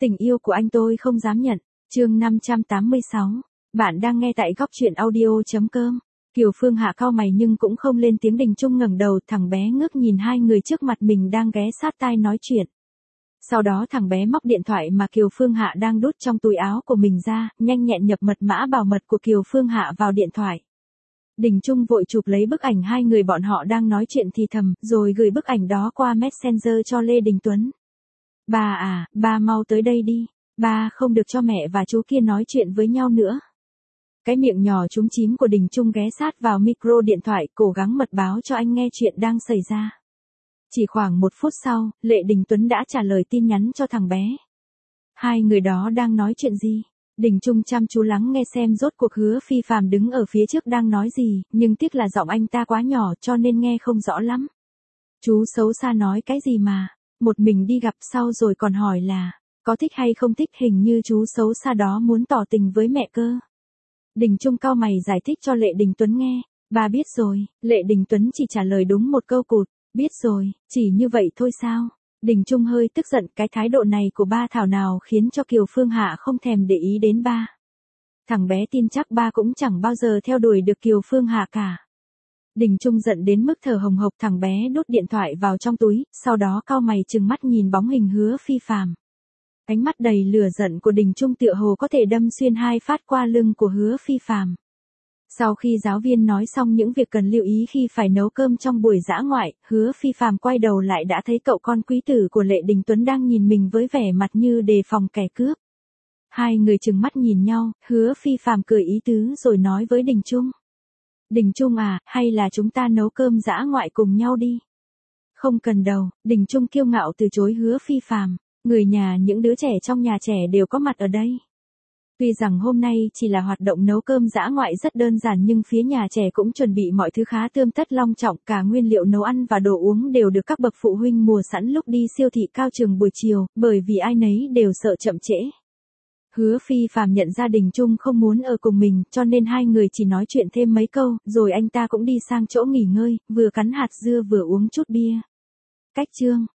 Tình yêu của anh tôi không dám nhận. Chương 586. Bạn đang nghe tại góc truyện audio.com. Kiều Phương Hạ cau mày nhưng cũng không lên tiếng. Đình Trung ngẩng đầu, thằng bé ngước nhìn hai người trước mặt mình đang ghé sát tai nói chuyện. Sau đó thằng bé móc điện thoại mà Kiều Phương Hạ đang đút trong túi áo của mình ra, nhanh nhẹn nhập mật mã bảo mật của Kiều Phương Hạ vào điện thoại. Đình Trung vội chụp lấy bức ảnh hai người bọn họ đang nói chuyện thì thầm, rồi gửi bức ảnh đó qua Messenger cho Lê Đình Tuấn. Ba à, ba mau tới đây đi, ba không được cho mẹ và chú kia nói chuyện với nhau nữa. Cái miệng nhỏ chúm chím của Đình Trung ghé sát vào micro điện thoại, cố gắng mật báo cho anh nghe chuyện đang xảy ra. Chỉ khoảng 1 phút sau, Lệ Đình Tuấn đã trả lời tin nhắn cho thằng bé. Hai người đó đang nói chuyện gì? Đình Trung chăm chú lắng nghe xem rốt cuộc Hứa Phi Phàm đứng ở phía trước đang nói gì, nhưng tiếc là giọng anh ta quá nhỏ cho nên nghe không rõ lắm. Chú xấu xa nói cái gì mà, một mình đi gặp sau rồi còn hỏi là, có thích hay không thích, hình như chú xấu xa đó muốn tỏ tình với mẹ cơ. Đình Trung cau mày giải thích cho Lệ Đình Tuấn nghe, ba biết rồi. Lệ Đình Tuấn chỉ trả lời đúng một câu cụt, biết rồi, chỉ như vậy thôi sao? Đình Trung hơi tức giận, cái thái độ này của ba thảo nào khiến cho Kiều Phương Hạ không thèm để ý đến ba. Thằng bé tin chắc ba cũng chẳng bao giờ theo đuổi được Kiều Phương Hạ cả. Đình Trung giận đến mức thở hồng hộc, thằng bé đút điện thoại vào trong túi, sau đó cau mày trừng mắt nhìn bóng hình Hứa Phi Phàm. Ánh mắt đầy lửa giận của Đình Trung tựa hồ có thể đâm xuyên 2 phát qua lưng của Hứa Phi Phàm. Sau khi giáo viên nói xong những việc cần lưu ý khi phải nấu cơm trong buổi dã ngoại, Hứa Phi Phàm quay đầu lại đã thấy cậu con quý tử của Lệ Đình Tuấn đang nhìn mình với vẻ mặt như đề phòng kẻ cướp. Hai người trừng mắt nhìn nhau, Hứa Phi Phàm cười ý tứ rồi nói với Đình Trung. Đình Trung à, hay là chúng ta nấu cơm dã ngoại cùng nhau đi? Không cần đâu, Đình Trung kiêu ngạo từ chối Hứa Phi Phàm. Người nhà những đứa trẻ trong nhà trẻ đều có mặt ở đây. Tuy rằng hôm nay chỉ là hoạt động nấu cơm dã ngoại rất đơn giản nhưng phía nhà trẻ cũng chuẩn bị mọi thứ khá tươm tất long trọng, cả nguyên liệu nấu ăn và đồ uống đều được các bậc phụ huynh mua sẵn lúc đi siêu thị Cao Trường buổi chiều, bởi vì ai nấy đều sợ chậm trễ. Hứa Phi Phàm nhận ra Đình Trung không muốn ở cùng mình, cho nên hai người chỉ nói chuyện thêm mấy câu, rồi anh ta cũng đi sang chỗ nghỉ ngơi, vừa cắn hạt dưa vừa uống chút bia. Cách chương